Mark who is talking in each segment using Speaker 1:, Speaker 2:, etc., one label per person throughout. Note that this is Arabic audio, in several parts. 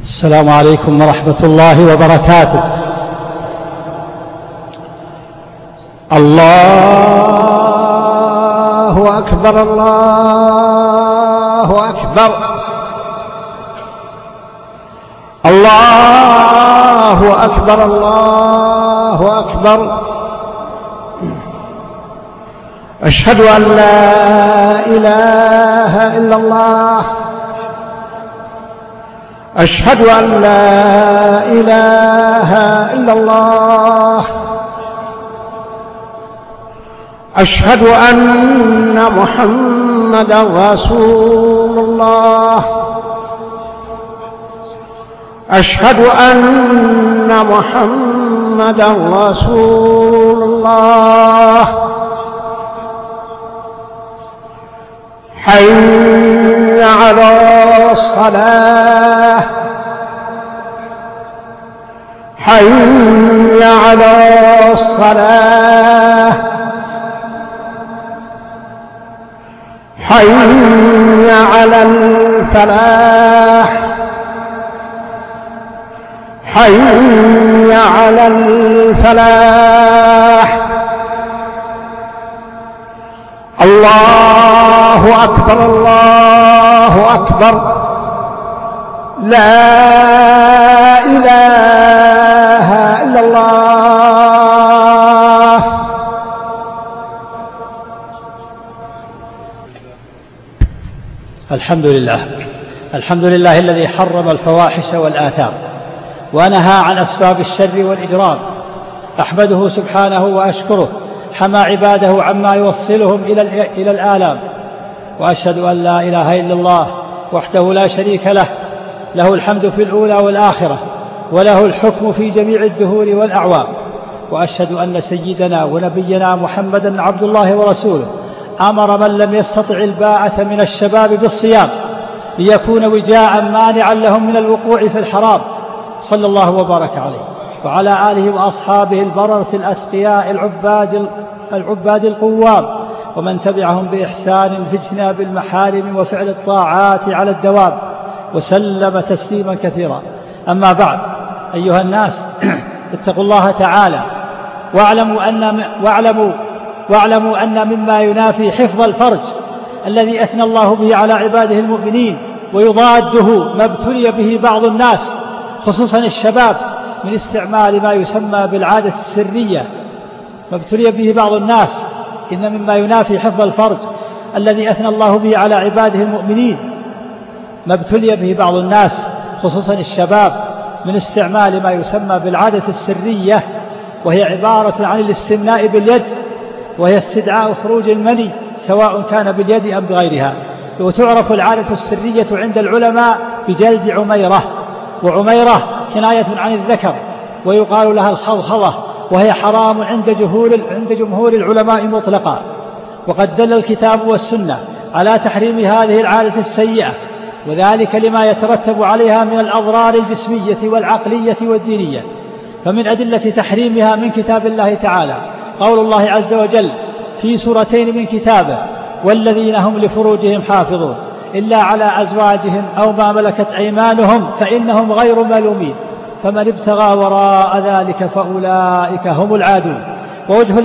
Speaker 1: السلام عليكم ورحمة الله وبركاته. الله أكبر الله أكبر الله أكبر الله أكبر. أشهد أن لا إله إلا الله، أشهد أن لا إله إلا الله، أشهد أن محمدا رسول الله، أشهد أن محمدا رسول الله. حي على الصلاة، حي على الصلاة، حي على الفلاح، حي على الفلاح. الله أكبر الله أكبر. لا إله إلا الله.
Speaker 2: الحمد لله الذي حرم الفواحش والآثام ونهى عن أسباب الشر والإجرام. أحمده سبحانه وأشكره، حمى عباده عما يوصلهم إلى الآلام. وأشهد أن لا إله إلا الله وحده لا شريك له، له الحمد في الأولى والآخرة، وله الحكم في جميع الدهور والأعوام. وأشهد أن سيدنا ونبينا محمدا عبد الله ورسوله، أمر من لم يستطع الباعة من الشباب بالصيام ليكون وجاء مانعا لهم من الوقوع في الحرام، صلى الله وبارك عليه وعلى آله وأصحابه البررة الأتقياء العباد القوام، ومن تبعهم بإحسان في اجتناب المحارم وفعل الطاعات على الدوام، وسلم تسليما كثيرا. أما بعد، أيها الناس، اتقوا الله تعالى واعلموا أن مما ينافي حفظ الفرج الذي أثنى الله به على عباده المؤمنين ويضاده ما ابتلي به بعض الناس خصوصا الشباب من استعمال ما يسمى بالعادة السرية. ما ابتلي به بعض الناس، إن مما ينافي حفظ الفرج الذي أثنى الله به على عباده المؤمنين ما ابتلي به بعض الناس خصوصا الشباب من استعمال ما يسمى بالعادة السرية، وهي عبارة عن الاستمناء باليد، وهي استدعاء خروج المني سواء كان باليد أم بغيرها. وتعرف العادة السرية عند العلماء بجلد عميرة، وعميرة كناية عن الذكر، ويقال لها الخضخضة، وهي حرام عند جمهور العلماء مطلقا. وقد دل الكتاب والسنة على تحريم هذه العادة السيئة، وذلك لما يترتب عليها من الأضرار الجسمية والعقلية والدينية. فمن أدلة تحريمها من كتاب الله تعالى قول الله عز وجل في سورتين من كتابه: والذين هم لفروجهم حافظون إلا على أزواجهم أو ما ملكت أيمانهم فإنهم غير ملومين، فمن ابتغى وراء ذلك فأولئك هم العادون. ووجه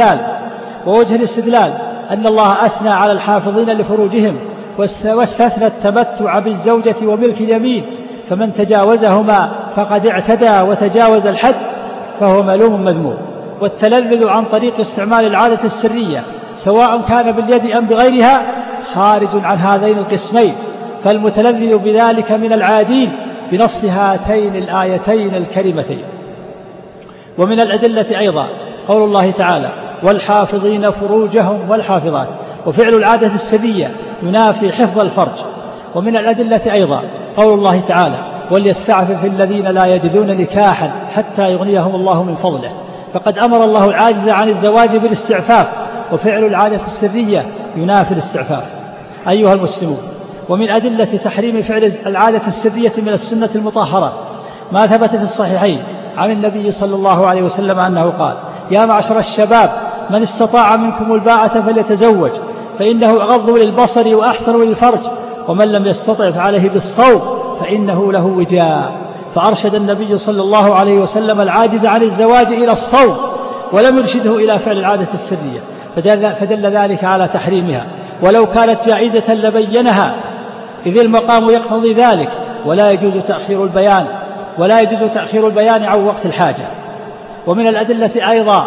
Speaker 2: الاستدلال أن الله أثنى على الحافظين لفروجهم واستثنى التمتع بالزوجة وملك اليمين، فمن تجاوزهما فقد اعتدى وتجاوز الحد فهو ملوم مذموم. والتلذذ عن طريق استعمال العادة السرية سواء كان باليد أم بغيرها خارج عن هذين القسمين، فالمتلذذ بذلك من العادين بنص هاتين الآيتين الكريمتين. ومن الأدلة أيضا قول الله تعالى: والحافظين فروجهم والحافظات، وفعل العادة السرية ينافي حفظ الفرج. ومن الأدلة أيضا قول الله تعالى: وليستعفف الذين لا يجدون نكاحا حتى يغنيهم الله من فضله، فقد أمر الله العاجز عن الزواج بالاستعفاف، وفعل العادة السرية ينافي الاستعفاف. أيها المسلمون، ومن أدلة تحريم فعل العادة السرية من السنة المطهرة ما ثبت في الصحيحين عن النبي صلى الله عليه وسلم أنه قال: يا معشر الشباب من استطاع منكم الباءة فليتزوج فإنه أغض للبصر وأحسن للفرج، ومن لم يستطع فعليه بالصوم فإنه له وجاء. فأرشد النبي صلى الله عليه وسلم العاجز عن الزواج إلى الصوم، ولم يرشده إلى فعل العادة السرية، فدل ذلك على تحريمها، ولو كانت جائزة لبينها، إذ المقام يقتضي ذلك. ولا يجوز تأخير البيان عن وقت الحاجة. ومن الأدلة أيضا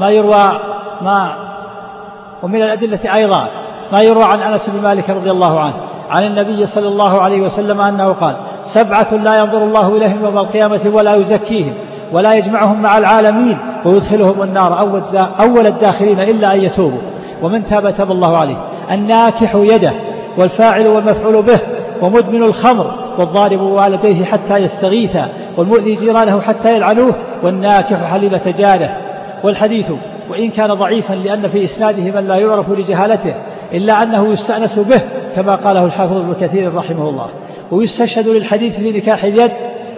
Speaker 2: ما يروى عن أنس بن مالك رضي الله عنه عن النبي صلى الله عليه وسلم أنه قال: 7 لا ينظر الله إليهم يوم القيامة ولا يزكيهم ولا يجمعهم مع العالمين ويدخلهم النار أول الداخلين إلا أن يتوبوا، ومن تاب تاب الله عليه: الناكح يده، والفاعل والمفعول به، ومدمن الخمر، والضارب والديه حتى يستغيثا، والمؤذي جيرانه حتى يلعنوه، والناكح حليلة جاره. والحديث وإن كان ضعيفا لأن في إسناده من لا يعرف لجهالته، إلا أنه يستأنس به كما قاله الحافظ ابن كثير رحمه الله. ويستشهد للحديث في نكاح اليد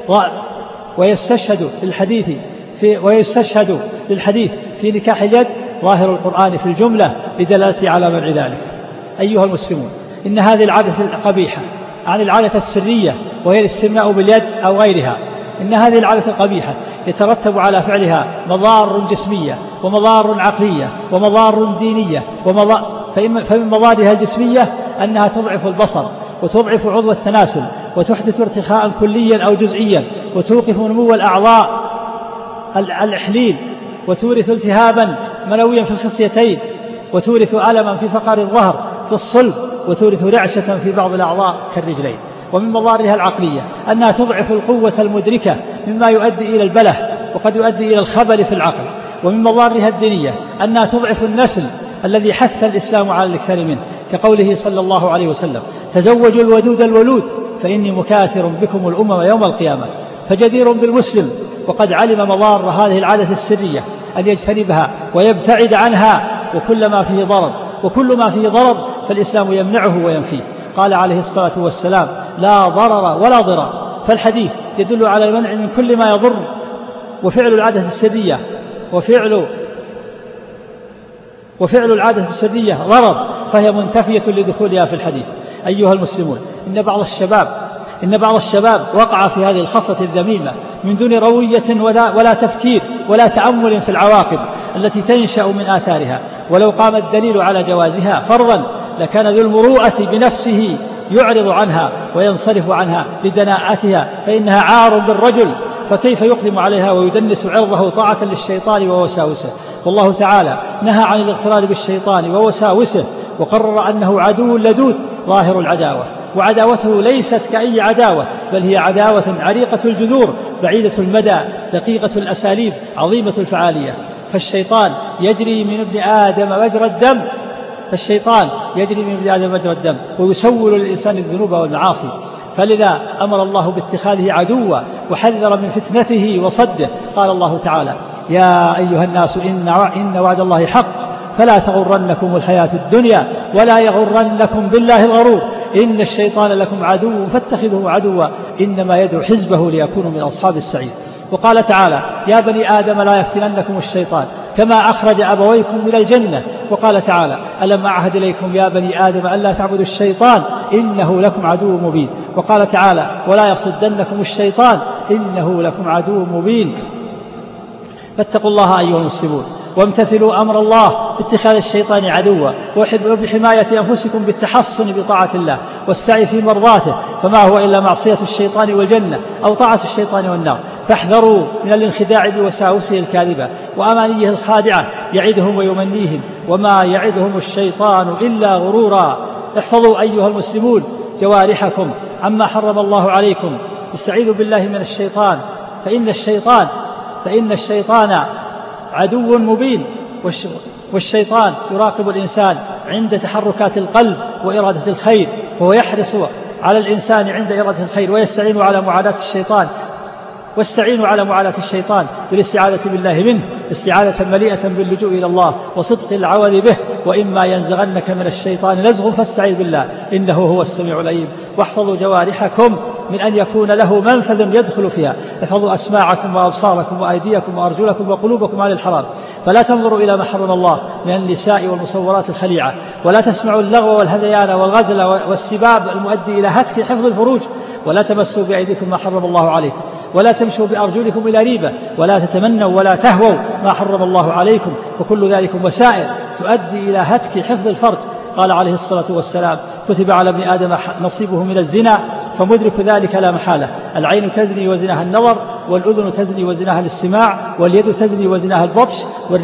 Speaker 2: ويستشهد للحديث في نكاح اليد ظاهر القرآن في الجملة لدلالته على منع ذلك. أيها المسلمون، إن هذه العادة القبيحة عن العادة السرية، وهي الاستمناء باليد أو غيرها، إن هذه العادة القبيحة يترتب على فعلها مضار جسمية ومضار عقلية ومضار دينية فمن مضارها الجسمية أنها تضعف البصر، وتضعف عضو التناسل، وتحدث ارتخاء كليا أو جزئيا، وتوقف نمو الأعضاء الإحليل، وتورث التهابا منويا في الخصيتين، وتورث ألما في فقار الظهر في الصلب، وتورث رعشة في بعض الأعضاء كالرجلين. ومن مضارها العقلية أنها تضعف القوة المدركة مما يؤدي إلى البله، وقد يؤدي إلى الخبل في العقل. ومن مضارها الدينية أنها تضعف النسل الذي حث الإسلام على الإكثار منه، كقوله صلى الله عليه وسلم: تزوجوا الودود الولود فإني مكاثر بكم الأمم يوم القيامة. فجدير بالمسلم وقد علم مضار هذه العادة السرية أن يجتنبها ويبتعد عنها، وكل ما فيه ضرر فالإسلام يمنعه وينفيه. قال عليه الصلاة والسلام: لا ضرر ولا ضرر. فالحديث يدل على المنع من كل ما يضر، وفعل العادة السرية ضرر، فهي منتفية لدخولها في الحديث. أيها المسلمون، إن بعض الشباب وقع في هذه الخصة الذميمة من دون روية ولا تفكير ولا تأمل في العواقب التي تنشأ من آثارها. ولو قام الدليل على جوازها فرضا لكان ذو المروءة بنفسه يعرض عنها وينصرف عنها لدناءتها، فإنها عار بالرجل، فكيف يقدم عليها ويدنس عرضه طاعة للشيطان ووساوسه؟ والله تعالى نهى عن الاغترار بالشيطان ووساوسه، وقرر أنه عدو لدود ظاهر العداوة، وعداوته ليست كأي عداوة، بل هي عداوة عريقة الجذور بعيدة المدى دقيقة الأساليب عظيمة الفعالية. فالشيطان يجري من ابن آدم مجرى الدم ويسول للإنسان الذنوب والمعاصي، فلذا أمر الله باتخاذه عدوا وحذر من فتنته وصده. قال الله تعالى: يا أيها الناس إن وعد الله حق فلا تغرنكم الحياة الدنيا ولا يغرنكم بالله الغرور إن الشيطان لكم عدو فاتخذوه عدوا إنما يدعو حزبه ليكونوا من أصحاب السعير. وقال تعالى: يا بني آدم لا يفتننكم الشيطان كما أخرج أبويكم من الجنة. وقال تعالى: ألم أعهد إليكم يا بني آدم ألا تعبدوا الشيطان إنه لكم عدو مبين. وقال تعالى: ولا يصدنكم الشيطان إنه لكم عدو مبين. فاتقوا الله أيها المسلمون، وامتثلوا أمر الله باتخاذ الشيطان عدوا، وبحماية أنفسكم بالتحصن بطاعة الله والسعي في مرضاته، فما هو إلا معصية الشيطان والجنة أو طاعة الشيطان والنار. فاحذروا من الانخداع بوساوسه الكاذبة وأمانيه الخادعة يعدهم ويمنيهم، وما يعدهم الشيطان إلا غرورا. احفظوا أيها المسلمون جوارحكم عما حرم الله عليكم، استعيذوا بالله من الشيطان، فإن الشيطان عدو مبين، والشيطان يراقب الإنسان عند تحركات القلب وإرادة الخير، وهو يحرص على الإنسان عند إرادة الخير، ويستعين على معاداة الشيطان بالاستعاذة بالله منه استعاذة مليئة باللجوء إلى الله وصدق العوذ به. وإما ينزغنك من الشيطان نزغ فاستعذ بالله إنه هو السميع العليم. واحفظوا جوارحكم من أن يكون له منفذ يدخل فيها. احفظوا أسماعكم وأبصاركم وأيديكم وأرجلكم وقلوبكم عن الحرام، فلا تنظروا إلى ما حرم الله من النساء والمصورات الخليعة، ولا تسمعوا اللغو والهذيان والغزل والسباب المؤدي إلى هتك حفظ الفروج، ولا تمسوا بأيديكم ما حرم الله عليكم، ولا تمشوا بأرجلكم إلى ريبة، ولا تتمنوا ولا تهووا ما حرم الله عليكم، وكل ذلك وسائل تؤدي إلى هتك حفظ الفرج. قال عليه الصلاة والسلام: كتب على ابن آدم نصيبه من الزنا فمدرك ذلك لا محالة. العين تزني وزناها النظر، والأذن تزني وزناها الاستماع، واليد تزني وزناها البطش،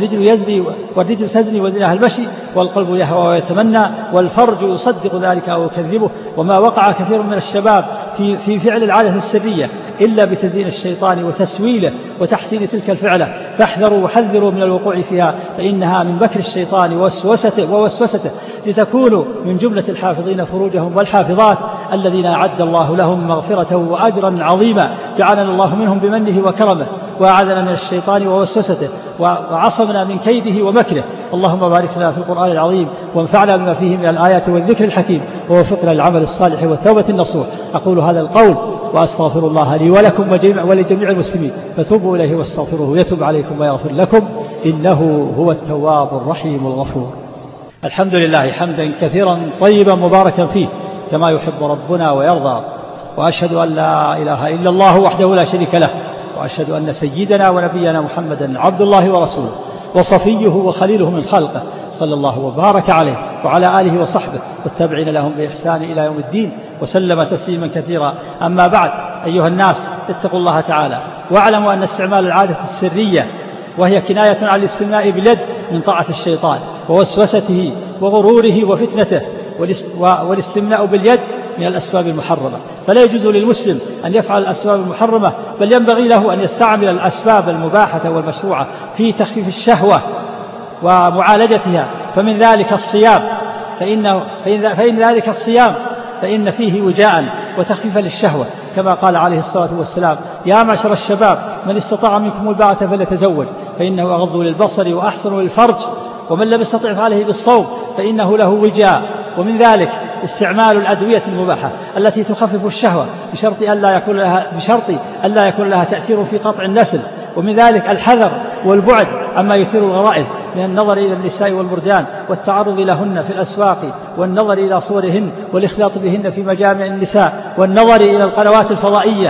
Speaker 2: والرجل تزني وزناها المشي، والقلب يهوى ويتمنى، والفرج يصدق ذلك أو يكذبه. وما وقع كثير من الشباب في فعل العادة السرية إلا بتزيين الشيطان وتسويله وتحسين تلك الفعلة، فاحذروا وحذروا من الوقوع فيها، فإنها من بكر الشيطان ووسوسته لتكونوا من جملة الحافظين فروجهم والحافظات الذين أعد الله لهم مغفرة وأجرا عظيما، جعلنا الله منهم بمنه وكرمه، وأعاذنا من الشيطان ووسوسته، وعصمنا من كيده ومكره. اللهم بارك لنا في القرآن العظيم، وانفعنا بما فيه من الآيات والذكر الحكيم، ووفقنا للعمل الصالح والتوبة النصوح. أقول هذا القول وأستغفر الله لي ولكم ولجميع المسلمين، فتوبوا إليه واستغفروه يتوب عليكم ويغفر لكم، إنه هو التواب الرحيم الغفور. الحمد لله حمدا كثيرا طيبا مباركا فيه كما يحب ربنا ويرضى، وأشهد أن لا إله إلا الله وحده لا شريك له، وأشهد أن سيدنا ونبينا محمدا عبد الله ورسوله وصفيه وخليله من خلقه، صلى الله وبارك عليه وعلى آله وصحبه والتابعين لهم بإحسان إلى يوم الدين، وسلم تسليما كثيرا. أما بعد، أيها الناس، اتقوا الله تعالى، واعلموا أن استعمال العادة السرية، وهي كناية عن الاستمناء باليد، من طاعة الشيطان ووسوسته وغروره وفتنته، والاستمناء باليد من الأسباب المحرمة، فلا يجوز للمسلم أن يفعل الأسباب المحرمة، بل ينبغي له أن يستعمل الأسباب المباحة والمشروعة في تخفيف الشهوة ومعالجتها. فمن ذلك الصيام، فإن ذلك الصيام فإن فيه وجاء وتخفيفا للشهوة، كما قال عليه الصلاة والسلام: يا معشر الشباب من استطاع منكم الباءة فليتزوج فإنه أغض للبصر وأحسن للفرج، ومن لم يستطع فعليه بالصوم فإنه له وجاء. ومن ذلك استعمال الأدوية المباحة التي تخفف الشهوة بشرط ألا يكون لها تأثير في قطع النسل. ومن ذلك الحذر والبعد عما يثير الغرائز من النظر إلى النساء والمردان والتعرض لهن في الأسواق، والنظر إلى صورهن والاختلاط بهن في مجامع النساء، والنظر إلى القنوات الفضائية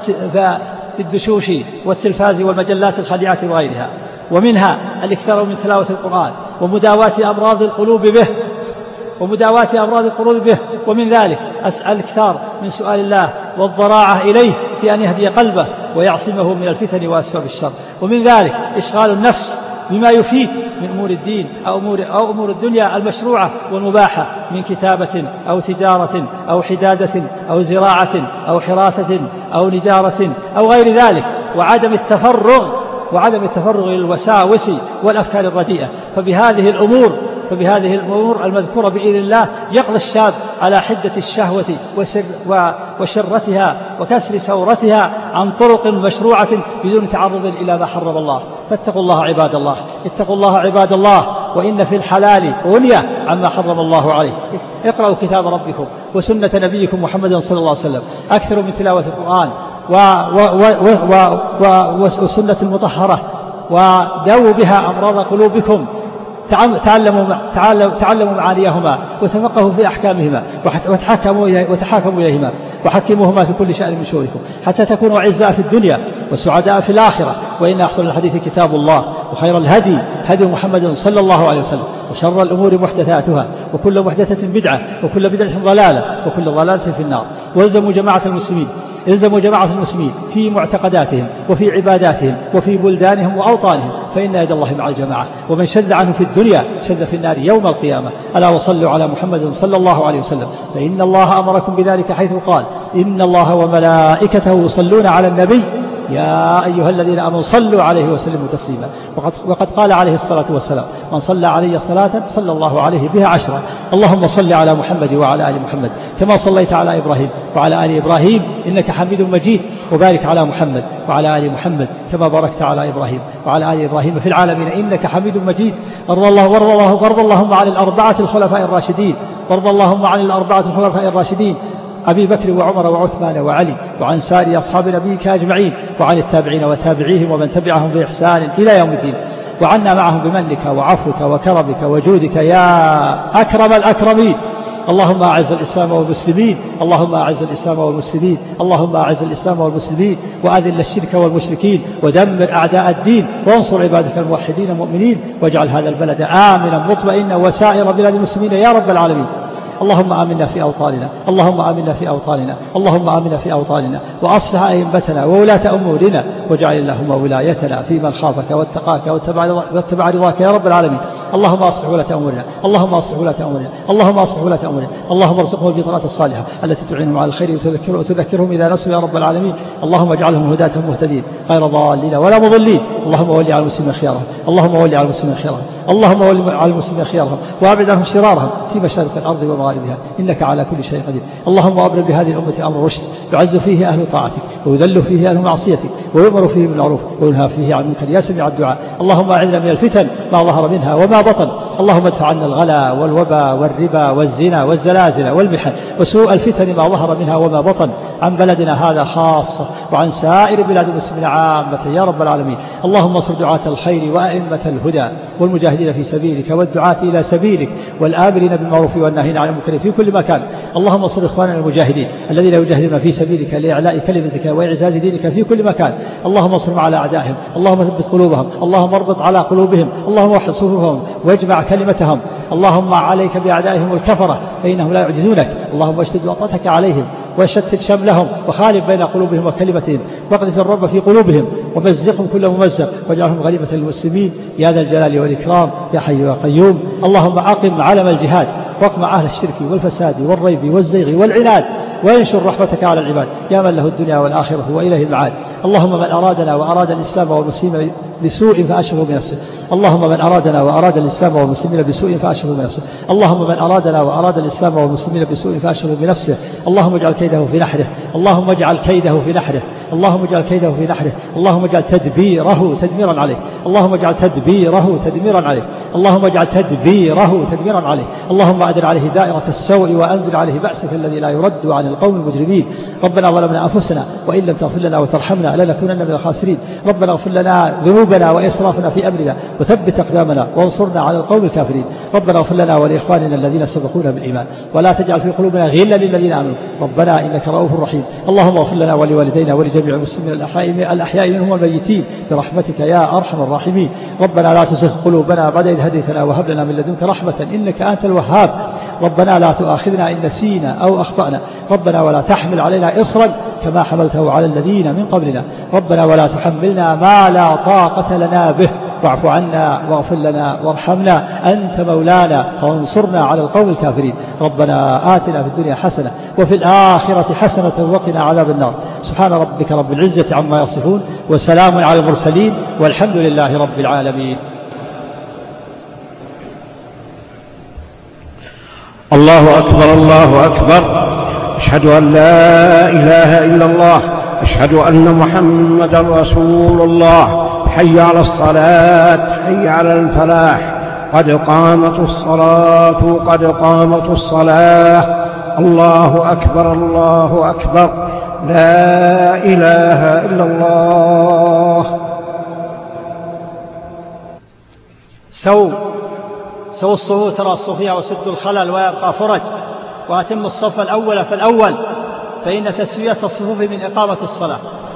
Speaker 2: في الدشوش والتلفاز والمجلات الخادعة وغيرها. ومنها الإكثار من تلاوة القرآن ومداواة أمراض القلوب به، ومن ذلك الإكثار من سؤال الله والضراعة إليه في أن يهدي قلبه ويعصمه من الفتن وأسباب الشر. ومن ذلك إشغال النفس بما يفيد من أمور الدين أو أمور الدنيا المشروعة والمباحة، من كتابة أو تجارة أو حدادة أو زراعة أو حراسة أو نجارة أو غير ذلك، وعدم التفرغ للوساوس والأفكار الرديئة. فبهذه الأمور المذكورة بإذن الله يقضي الشاب على حدة الشهوة وشرتها وكسر ثورتها عن طرق مشروعة بدون تعرض إلى ما حرم الله. فاتقوا الله عباد الله، اتقوا الله عباد الله، وإن في الحلال غنية عما حرم الله عليه. اقرأوا كتاب ربكم وسنة نبيكم محمد صلى الله عليه وسلم، أكثروا من تلاوة القرآن والسنة المطهرة، وداووا بها أمراض قلوبكم، تعلموا معانيهما وتفقهوا في أحكامهما وتحاكموا إليهما، وحكموهما في كل شأن من شؤونكم، حتى تكونوا أعزاء في الدنيا وسعداء في الآخرة. وإن أحسن الحديث كتاب الله، وخير الهدي هدي محمد صلى الله عليه وسلم، وشر الأمور محدثاتها، وكل محدثة بدعة، وكل بدعة ضلالة، وكل ضلالة في النار. والزموا جماعة المسلمين في معتقداتهم وفي عباداتهم وفي بلدانهم وأوطانهم، فإن يد الله مع الجماعة، ومن شذ عنه في الدنيا شذ في النار يوم القيامة. ألا وصلوا على محمد صلى الله عليه وسلم، فإن الله أمركم بذلك حيث قال: إن الله وملائكته يصلون على النبي يا أيها الذين آمنوا صلوا عليه وسلموا تسليما. وقد قال عليه الصلاة والسلام: من صلى علي صلاة صلى الله عليه بها 10. اللهم صل على محمد وعلى آل محمد كما صليت على إبراهيم وعلى آل إبراهيم إنك حميد مجيد، وبارك على محمد وعلى آل محمد كما باركت على إبراهيم وعلى آل إبراهيم في العالمين إنك حميد مجيد. وارض اللهم عن الأربعة الخلفاء الراشدين أبي بكر وعمر وعثمان وعلي، وعن سائر أصحاب نبيك أجمعين، وعن التابعين وتابعيهم ومن تبعهم بإحسان إلى يوم الدين، وعنا معهم بمنك وعفوك وكرمك وجودك يا أكرم الأكرمين. اللهم أعز الإسلام والمسلمين، اللهم أعز الإسلام والمسلمين، اللهم أعز الإسلام والمسلمين، وأذل الشرك والمشركين، ودمر أعداء الدين، وانصر عبادك الموحدين المؤمنين، واجعل هذا البلد آمنا مطمئنا وسائر بلاد المسلمين يا رب العالمين. اللهم آمنا في أوطاننا، اللهم آمنا في أوطاننا، اللهم آمنا في أوطاننا، وأصلح أئمتنا وولاة أمورنا، واجعل اللهم ولايتنا في من خافك واتقاك واتبع رضاك يا رب العالمين. اللهم أصلح ولاة أمورنا، اللهم أصلح ولاة أمورنا، اللهم أصلح ولاة أمورنا، اللهم ارزقهم البطانة الصالحة التي تعينهم على الخير وتذكرهم إذا نسوا يا رب العالمين. اللهم اجعلهم هداة مهتدين غير ضالين ولا مضلين. اللهم ولي على المسلمين خيارهم، اللهم ولي على المسلمين خيارهم، اللهم ولي على المسلمين خيارهم، وأبعد عنهم شرارهم في مشارق الأرض ومغاربها، إنك على كل شيء قدير. اللهم أبرم بهذه الأمة أمر رشد، يعز فيه أهل طاعتك، ويذل فيه أهل معصيتك، ويؤمر فيه بالمعروف، وينهى فيه عن المنكر يا سميع الدعاء. اللهم أعذنا من الفتن ما ظهر منها وما بطن. اللهم ادفع عنا الغلا والوبا والربا والزنا والزلازل والمحن وسوء الفتن ما ظهر منها وما بطن عن بلدنا هذا خاصة، وعن سائر بلاد المسلمين عامة يا رب العالمين. اللهم انصر دعاة الخير وأئمة الهدى والمجاهدين في سبيلك والدعاة إلى سبيلك والآمرين بالمعروف والناهين عن المنكر في كل مكان. اللهم انصر إخواننا المجاهدين الذين يجاهدون في سبيلك لإعلاء كلمتك وإعزاز دينك في كل مكان. اللهم انصرهم على أعدائهم، اللهم ثبت قلوبهم، اللهم اربط على قلوبهم، اللهم وحد صفوفهم واجمع كلمتهم. اللهم عليك بأعدائهم الكفرة فإنهم لا يعجزونك. اللهم اشتد وطأتك عليهم وشتت شملهم وخالف بين قلوبهم وكلمتهم، واقذف الرب في قلوبهم ومزقهم كل ممزق، واجعلهم غريبة للمسلمين يا ذا الجلال والإكرام يا حي يا قيوم. اللهم أقم علم الجهاد واقمع أهل الشرك والفساد والريب والزيغ والعناد، وينشر رحمتك على العباد يا من له الدنيا والآخرة وإليه المعاد. اللهم من أرادنا وأراد الإسلام والمسلمين بسوء فأشغله بنفسه، اللهم من أرادنا وأراد الإسلام والمسلمين بسوء فأشغله بنفسه، اللهم من أرادنا وأراد الإسلام والمسلمين بسوء فأشغله بنفسه. اللهم اجعل كيده في نحره، اللهم اجعل كيده في نحره، اللهم اجعل كيده في نحره، اللهم اجعل تدبيره تدميرا عليه، اللهم اجعل تدبيره تدميرا عليه، اللهم اجعل تدبيره تدميرا عليه. اللهم أدر عليه دائرة السوء وأنزل عليه بأسك الذي لا يرد عن القوم المجرمين. ربنا ظلمنا أنفسنا وإن لم تغفر لنا وترحمنا لنكونن من الخاسرين. ربنا اغفر لنا ذنوبنا وإسرافنا في أمرنا وثبت أقدامنا وانصرنا على القوم الكافرين. ربنا اغفر لنا ولإخواننا الذين سبقونا بالإيمان ولا تجعل في قلوبنا غلا للذين آمنوا ربنا إنك رؤوف رحيم. اللهم اغفر لنا ولوالدينا ولجميع المسلمين الأحياء منهم والميتين برحمتك يا أرحم الراحمين. ربنا لا تزغ قلوبنا بعد إذ هديتنا وهب لنا من لدنك رحمة إنك أنت الوهاب. ربنا لا تؤاخذنا إن نسينا أو أخطأنا، ربنا ولا تحمل علينا إصرا كما حملته على الذين من قبلنا، ربنا ولا تحملنا ما لا طاقة لنا به، واعف عنا واغفر لنا وارحمنا أنت مولانا فانصرنا على القوم الكافرين. ربنا آتنا في الدنيا حسنة وفي الآخرة حسنة وقنا عذاب النار. سبحان ربك رب العزة عما يصفون وسلام على المرسلين والحمد لله رب العالمين.
Speaker 1: الله أكبر الله أكبر، أشهد أن لا إله إلا الله، أشهد أن محمدا رسول الله. حي على الصلاة، حي على الفلاح، قد قامت الصلاة، قد قامت الصلاة. الله أكبر الله أكبر، لا إله إلا الله.
Speaker 2: سووا الصفوف ترى الصفية وسدوا الخلل ويبقى فرج، وأتموا الصف الأول فالأول، فإن تسوية الصفوف من إقامة الصلاة.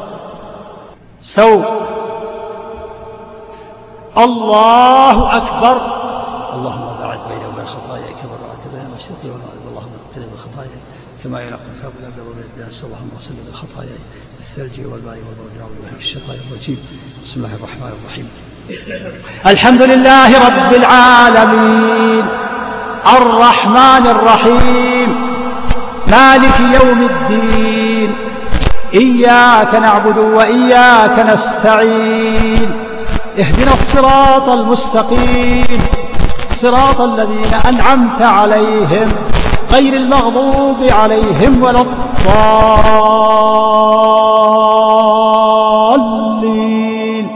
Speaker 2: الله أكبر. اللهم باعد بيني وبين خطاياي كما باعدت بين المشرق والمغرب، اللهم اغفر لي خطاياي كما ينقى الثوب الأبيض من الدنس، اللهم اغسل لي خطاياي بالثلج والماء والبرد والماء في الشيطان الرجيم. بسم الله الرحمن الرحيم. الحمد لله رب العالمين الرحمن الرحيم مالك يوم الدين، إياك نعبد وإياك نستعين، اهدنا الصراط المستقيم صراط الذين أنعمت عليهم غير المغضوب عليهم ولا الضالين.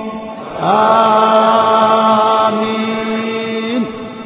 Speaker 2: آمين.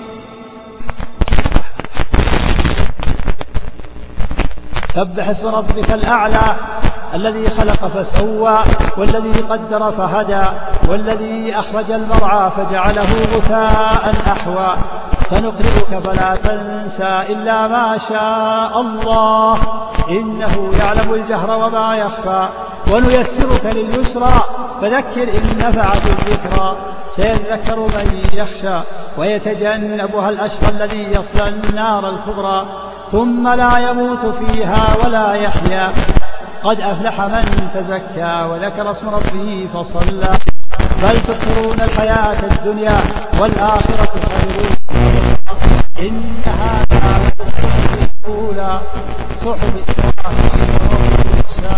Speaker 2: سبح اسم ربك الأعلى الذي خلق فسوى والذي قدر فهدى والذي أخرج المرعى فجعله غثاء أحوى. سنقرئك فلا تنسى إلا ما شاء الله إنه يعلم الجهر وما يخفى ونيسرك لليسرى فذكر إن نفعت الذكرى سيذكر من يخشى ويتجنبها الأشقى الذي يصلى النار الكبرى ثم لا يموت فيها ولا يحيا قد أفلح من تزكى وذكر اسم ربه فصلى بل تؤثرون الحياة الدنيا والآخرة خير إن هذا للصحف الأولى صحف إبراهيم وموسى.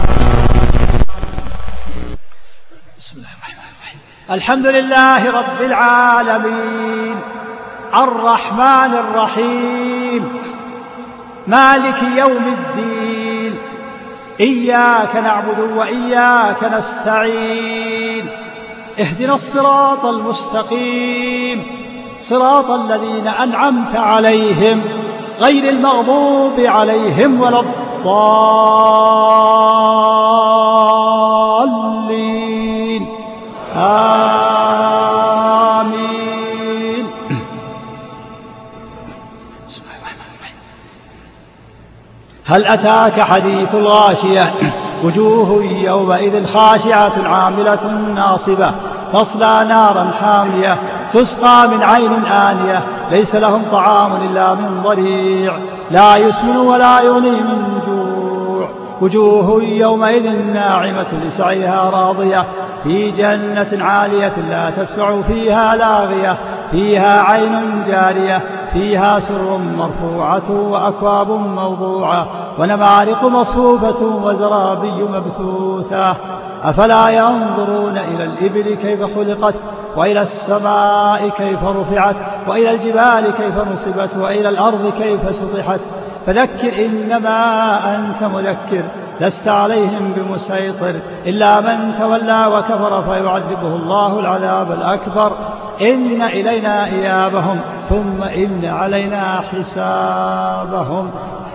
Speaker 2: بسم الله الرحمن الرحيم الحمد لله رب العالمين الرحمن الرحيم مالك يوم الدين إياك نعبد وإياك نستعين اهدنا الصراط المستقيم صراط الذين أنعمت عليهم غير المغضوب عليهم ولا الضالين آمين. هل أتاك حديث الغاشية وجوه يومئذ خاشعة عاملة ناصبة تصلى نارا حامية تسقى من عين آنية ليس لهم طعام إلا من ضريع لا يسمن ولا يغني من جوع وجوه يومئذ ناعمة لسعيها راضية في جنة عالية لا تسمع فيها لاغية فيها عين جارية فيها سر مرفوعة وأكواب موضوعة ونمارق مصفوفة وزرابي مبثوثة أفلا ينظرون إلى الإبل كيف خلقت وإلى السماء كيف رفعت وإلى الجبال كيف نصبت وإلى الأرض كيف سطحت فذكر إنما أنت مذكر لست عليهم بمسيطر إلا من تولى وكفر فيعذبه الله العذاب الأكبر إن إلينا إيابهم ثم إن علينا حسابهم